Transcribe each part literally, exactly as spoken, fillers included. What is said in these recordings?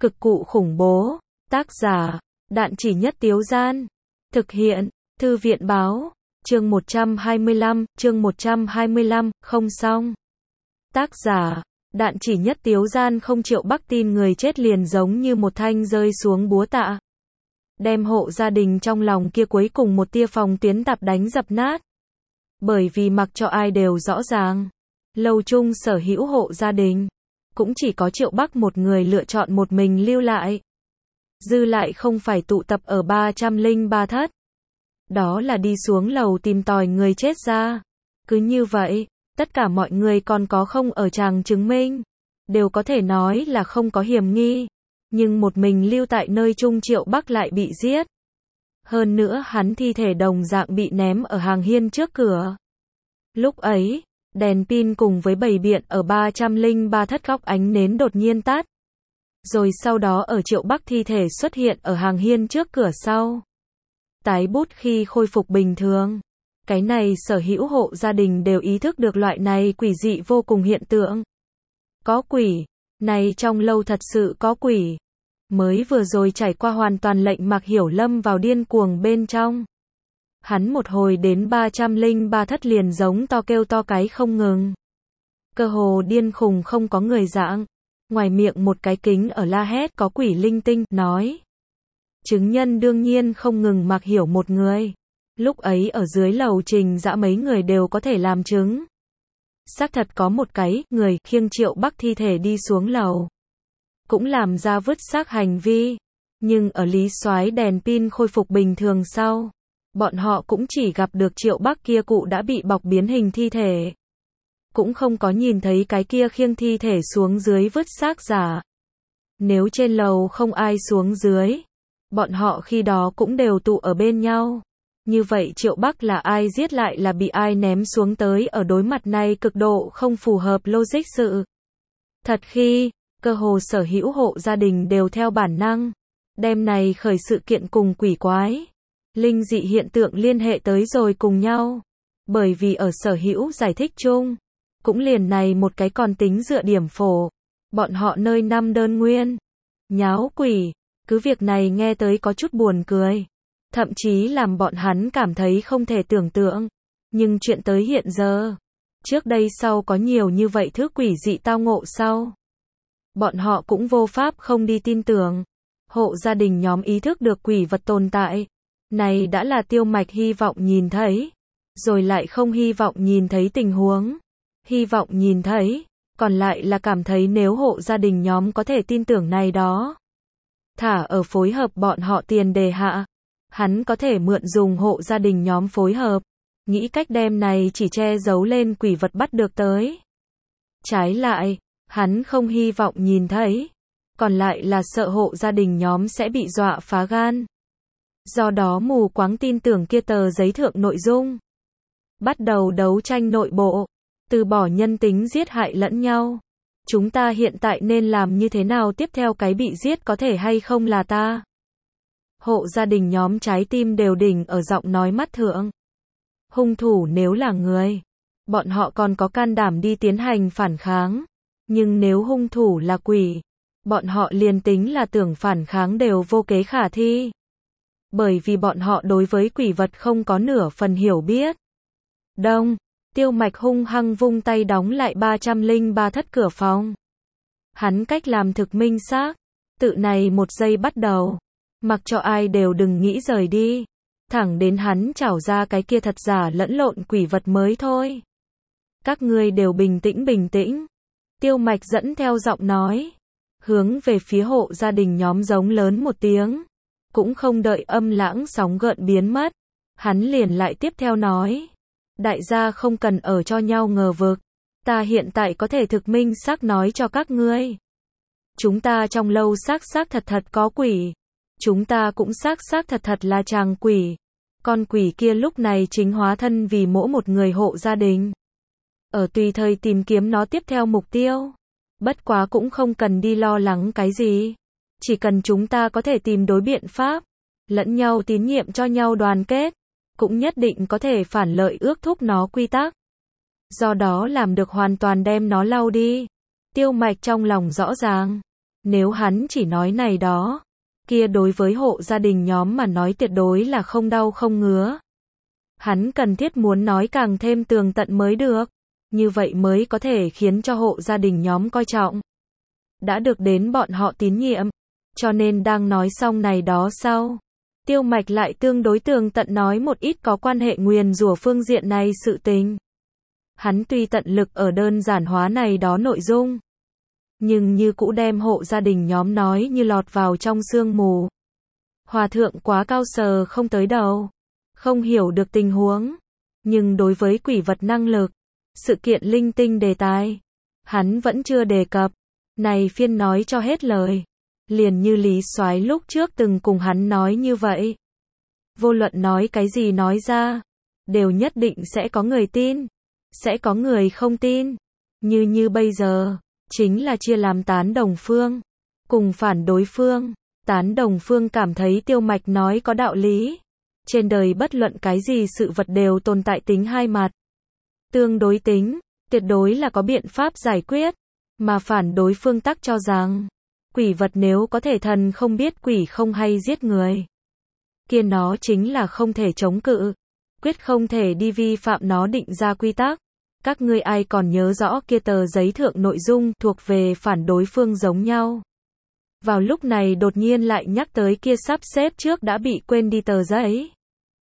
Cực cụ khủng bố. Tác giả, Đạn Chỉ Nhất Tiếu Gian. Thực hiện, Thư viện báo. Chương một trăm hai mươi lăm, chương một trăm hai mươi lăm, không xong. Tác giả, Đạn Chỉ Nhất Tiếu Gian. Không Triệu Bắc tin người chết liền giống như một thanh rơi xuống búa tạ. Đem hộ gia đình trong lòng kia cuối cùng một tia phòng tuyến tạp đánh dập nát. Bởi vì mặc cho ai đều rõ ràng, lâu chung sở hữu hộ gia đình, cũng chỉ có Triệu Bắc một người lựa chọn một mình lưu lại. Dư lại không phải tụ tập ở ba trăm lẻ ba thất. Đó là đi xuống lầu tìm tòi người chết ra. Cứ như vậy, tất cả mọi người còn có không ở tràng chứng minh, đều có thể nói là không có hiểm nghi. Nhưng một mình lưu tại nơi Trung Triệu Bắc lại bị giết. Hơn nữa hắn thi thể đồng dạng bị ném ở hàng hiên trước cửa. Lúc ấy, đèn pin cùng với bầy biện ở ba trăm lẻ ba thất góc ánh nến đột nhiên tắt. Rồi sau đó ở Triệu Bắc thi thể xuất hiện ở hàng hiên trước cửa sau. Tái bút khi khôi phục bình thường. Cái này sở hữu hộ gia đình đều ý thức được loại này quỷ dị vô cùng hiện tượng. Có quỷ. Này trong lâu thật sự có quỷ. Mới vừa rồi trải qua hoàn toàn lệnh Mạc Hiểu Lâm vào điên cuồng bên trong. Hắn một hồi đến ba trăm lẻ ba thất liền giống to kêu to cái không ngừng. Cơ hồ điên khùng không có người dạng. Ngoài miệng một cái kính ở la hét có quỷ linh tinh, nói. Chứng nhân đương nhiên không ngừng Mạc Hiểu một người. Lúc ấy ở dưới lầu Trình Dã mấy người đều có thể làm chứng. Xác thật có một cái người khiêng Triệu Bắc thi thể đi xuống lầu. Cũng làm ra vứt xác hành vi. Nhưng ở Lý Soái đèn pin khôi phục bình thường sau, bọn họ cũng chỉ gặp được Triệu Bắc kia cụ đã bị bọc biến hình thi thể. Cũng không có nhìn thấy cái kia khiêng thi thể xuống dưới vứt xác giả. Nếu trên lầu không ai xuống dưới, bọn họ khi đó cũng đều tụ ở bên nhau. Như vậy Triệu Bắc là ai giết lại là bị ai ném xuống tới ở đối mặt này cực độ không phù hợp logic sự. Thật khi, cơ hồ sở hữu hộ gia đình đều theo bản năng, đem này khởi sự kiện cùng quỷ quái, linh dị hiện tượng liên hệ tới rồi cùng nhau. Bởi vì ở sở hữu giải thích chung, cũng liền này một cái còn tính dựa điểm phổ, bọn họ nơi năm đơn nguyên, nháo quỷ, cứ việc này nghe tới có chút buồn cười. Thậm chí làm bọn hắn cảm thấy không thể tưởng tượng. Nhưng chuyện tới hiện giờ, trước đây sau có nhiều như vậy thứ quỷ dị tao ngộ sau. Bọn họ cũng vô pháp không đi tin tưởng. Hộ gia đình nhóm ý thức được quỷ vật tồn tại. Này đã là Tiêu Mạch hy vọng nhìn thấy. Rồi lại không hy vọng nhìn thấy tình huống. Hy vọng nhìn thấy. Còn lại là cảm thấy nếu hộ gia đình nhóm có thể tin tưởng này đó. Thả ở phối hợp bọn họ tiền đề hạ. Hắn có thể mượn dùng hộ gia đình nhóm phối hợp, nghĩ cách đem này chỉ che giấu lên quỷ vật bắt được tới. Trái lại, hắn không hy vọng nhìn thấy, còn lại là sợ hộ gia đình nhóm sẽ bị dọa phá gan. Do đó mù quáng tin tưởng kia tờ giấy thượng nội dung. Bắt đầu đấu tranh nội bộ, từ bỏ nhân tính giết hại lẫn nhau. Chúng ta hiện tại nên làm như thế nào tiếp theo cái bị giết có thể hay không là ta? Hộ gia đình nhóm trái tim đều đỉnh ở giọng nói mắt thượng. Hung thủ nếu là người, bọn họ còn có can đảm đi tiến hành phản kháng. Nhưng nếu hung thủ là quỷ, bọn họ liền tính là tưởng phản kháng đều vô kế khả thi. Bởi vì bọn họ đối với quỷ vật không có nửa phần hiểu biết. Đông, Tiêu Mạch hung hăng vung tay đóng lại ba trăm lẻ ba thất cửa phòng. Hắn cách làm thực minh xác, tự này một giây bắt đầu. Mặc cho ai đều đừng nghĩ rời đi. Thẳng đến hắn trảo ra cái kia thật giả lẫn lộn quỷ vật mới thôi. Các ngươi đều bình tĩnh bình tĩnh. Tiêu Mạch dẫn theo giọng nói. Hướng về phía hộ gia đình nhóm giống lớn một tiếng. Cũng không đợi âm lãng sóng gợn biến mất. Hắn liền lại tiếp theo nói. Đại gia không cần ở cho nhau ngờ vực. Ta hiện tại có thể thực minh xác nói cho các ngươi. Chúng ta trong lâu xác xác thật thật có quỷ. Chúng ta cũng xác xác thật thật là chàng quỷ. Con quỷ kia lúc này chính hóa thân vì mỗi một người hộ gia đình. Ở tùy thời tìm kiếm nó tiếp theo mục tiêu. Bất quá cũng không cần đi lo lắng cái gì. Chỉ cần chúng ta có thể tìm đối biện pháp. Lẫn nhau tín nhiệm cho nhau đoàn kết. Cũng nhất định có thể phản lợi ước thúc nó quy tắc. Do đó làm được hoàn toàn đem nó lau đi. Tiêu Mạch trong lòng rõ ràng. Nếu hắn chỉ nói này đó, kia đối với hộ gia đình nhóm mà nói tuyệt đối là không đau không ngứa. Hắn cần thiết muốn nói càng thêm tường tận mới được, như vậy mới có thể khiến cho hộ gia đình nhóm coi trọng. Đã được đến bọn họ tín nhiệm, cho nên đang nói xong này đó sau, Tiêu Mạch lại tương đối tường tận nói một ít có quan hệ nguyền rủa phương diện này sự tình. Hắn tuy tận lực ở đơn giản hóa này đó nội dung, nhưng như cũ đem hộ gia đình nhóm nói như lọt vào trong sương mù. Hòa thượng quá cao sờ không tới đầu, không hiểu được tình huống, nhưng đối với quỷ vật năng lực, sự kiện linh tinh đề tài, hắn vẫn chưa đề cập. Này phiên nói cho hết lời, liền như Lý Soái lúc trước từng cùng hắn nói như vậy. Vô luận nói cái gì nói ra, đều nhất định sẽ có người tin, sẽ có người không tin. Như như bây giờ, chính là chia làm tán đồng phương, cùng phản đối phương. Tán đồng phương cảm thấy Tiêu Mạch nói có đạo lý. Trên đời bất luận cái gì sự vật đều tồn tại tính hai mặt. Tương đối tính, tuyệt đối là có biện pháp giải quyết. Mà phản đối phương tắc cho rằng, quỷ vật nếu có thể thần không biết quỷ không hay giết người, kia nó chính là không thể chống cự, quyết không thể đi vi phạm nó định ra quy tắc. Các ngươi ai còn nhớ rõ kia tờ giấy thượng nội dung thuộc về phản đối phương giống nhau. Vào lúc này đột nhiên lại nhắc tới kia sắp xếp trước đã bị quên đi tờ giấy.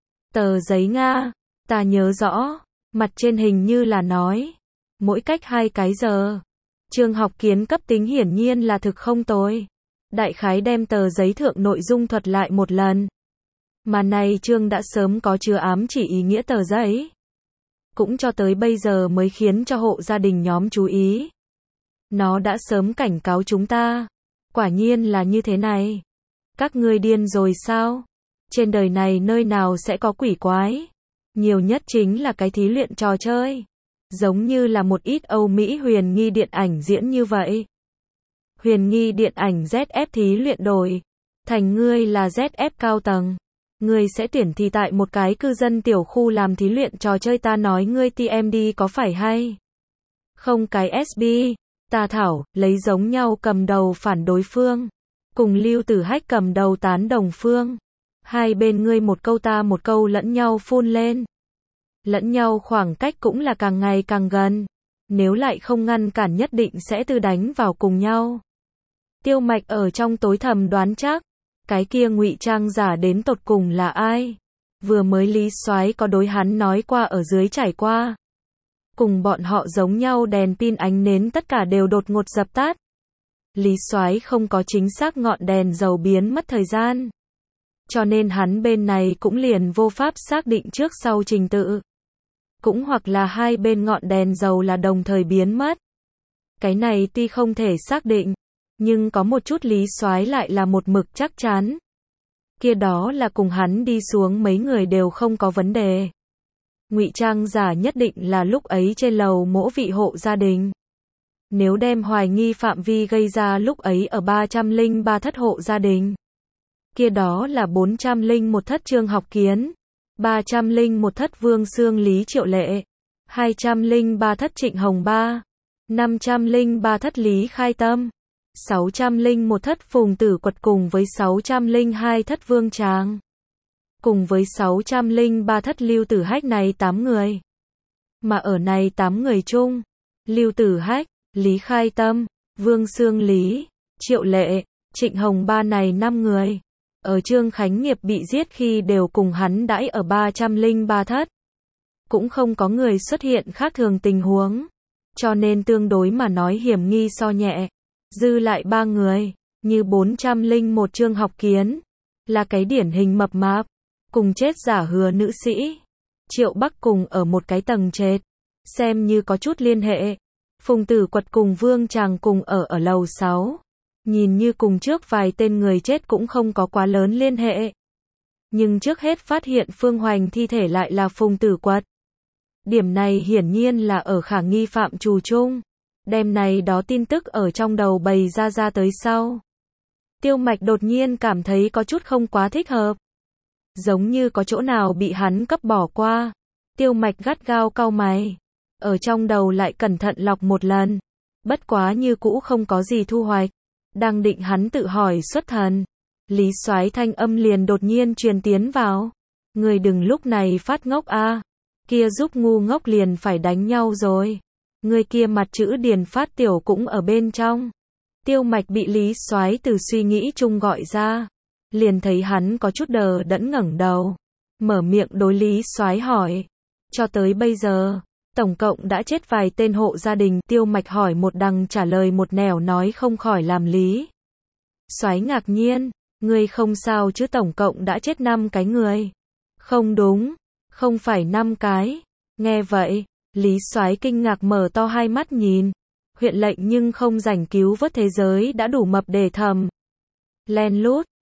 Tờ giấy Nga, ta nhớ rõ, mặt trên hình như là nói, mỗi cách hai cái giờ. Trương Học Kiến cấp tính hiển nhiên là thực không tồi. Đại khái đem tờ giấy thượng nội dung thuật lại một lần. Mà này Trương đã sớm có chứa ám chỉ ý nghĩa tờ giấy. Cũng cho tới bây giờ mới khiến cho hộ gia đình nhóm chú ý. Nó đã sớm cảnh cáo chúng ta. Quả nhiên là như thế này. Các ngươi điên rồi sao? Trên đời này nơi nào sẽ có quỷ quái? Nhiều nhất chính là cái thí luyện trò chơi. Giống như là một ít Âu Mỹ huyền nghi điện ảnh diễn như vậy. Huyền nghi điện ảnh dét ép thí luyện đổi thành ngươi là dét ép cao tầng. Ngươi sẽ tuyển thì tại một cái cư dân tiểu khu làm thí luyện trò chơi, ta nói ngươi tê em đê có phải hay không cái ét bê. Ta thảo, lấy giống nhau cầm đầu phản đối phương, cùng Lưu Tử Hách cầm đầu tán đồng phương. Hai bên ngươi một câu ta một câu lẫn nhau phun lên. Lẫn nhau khoảng cách cũng là càng ngày càng gần. Nếu lại không ngăn cản nhất định sẽ từ đánh vào cùng nhau. Tiêu Mạch ở trong tối thầm đoán chắc, cái kia ngụy trang giả đến tột cùng là ai? Vừa mới Lý Soái có đối hắn nói qua ở dưới trải qua. Cùng bọn họ giống nhau, đèn pin ánh nến tất cả đều đột ngột dập tắt. Lý Soái không có chính xác ngọn đèn dầu biến mất thời gian. Cho nên hắn bên này cũng liền vô pháp xác định trước sau trình tự. Cũng hoặc là hai bên ngọn đèn dầu là đồng thời biến mất. Cái này tuy không thể xác định, nhưng có một chút Lý Soái lại là một mực chắc chắn. Kia đó là cùng hắn đi xuống mấy người đều không có vấn đề. Ngụy trang giả nhất định là lúc ấy trên lầu mỗi vị hộ gia đình. Nếu đem hoài nghi phạm vi gây ra lúc ấy ở ba trăm lẻ ba thất hộ gia đình, kia đó là bốn trăm lẻ một thất Trương Học Kiến, ba trăm lẻ một thất Vương Xương Lý Triệu Lệ, hai trăm lẻ ba thất Trịnh Hồng Ba, năm trăm lẻ ba thất Lý Khai Tâm, sáu trăm lẻ một thất Phùng Tử Quật cùng với sáu trăm lẻ hai thất Vương Tràng. Cùng với sáu trăm lẻ ba thất Lưu Tử Hách này tám người. Mà ở này tám người chung, Lưu Tử Hách, Lý Khai Tâm, Vương Xương Lý, Triệu Lệ, Trịnh Hồng Ba này năm người. Ở Trương Khánh Nghiệp bị giết khi đều cùng hắn đãi ở ba trăm lẻ ba thất. Cũng không có người xuất hiện khác thường tình huống. Cho nên tương đối mà nói hiểm nghi so nhẹ. Dư lại ba người, như bốn trăm lẻ một Trương Học Kiến, là cái điển hình mập mạp, cùng chết giả hứa nữ sĩ. Triệu Bắc cùng ở một cái tầng trệt, xem như có chút liên hệ. Phùng Tử Quật cùng Vương Tràng cùng ở ở lầu sáu. Nhìn như cùng trước vài tên người chết cũng không có quá lớn liên hệ. Nhưng trước hết phát hiện Phương Hoành thi thể lại là Phùng Tử Quật. Điểm này hiển nhiên là ở khả nghi phạm trù chung. Đêm này đó tin tức ở trong đầu bày ra ra tới sau. Tiêu Mạch đột nhiên cảm thấy có chút không quá thích hợp. Giống như có chỗ nào bị hắn cấp bỏ qua. Tiêu Mạch gắt gao cau mày. Ở trong đầu lại cẩn thận lọc một lần. Bất quá như cũ không có gì thu hoạch. Đang định hắn tự hỏi xuất thần, Lý Soái thanh âm liền đột nhiên truyền tiến vào. Người đừng lúc này phát ngốc a, kia giúp ngu ngốc liền phải đánh nhau rồi. Người kia mặt chữ Điền Phát Tiểu cũng ở bên trong. Tiêu Mạch bị Lý Soái từ suy nghĩ chung gọi ra, liền thấy hắn có chút đờ đẫn ngẩng đầu, mở miệng đối Lý Soái hỏi, cho tới bây giờ, tổng cộng đã chết vài tên hộ gia đình. Tiêu Mạch hỏi một đằng trả lời một nẻo, nói không khỏi làm Lý Soái ngạc nhiên, ngươi không sao chứ? Tổng cộng đã chết năm cái người. Không đúng, không phải năm cái. Nghe vậy, Lý Soái kinh ngạc mở to hai mắt nhìn. Huyện lệnh nhưng không rảnh cứu vớt thế giới đã đủ mập để thầm len lút,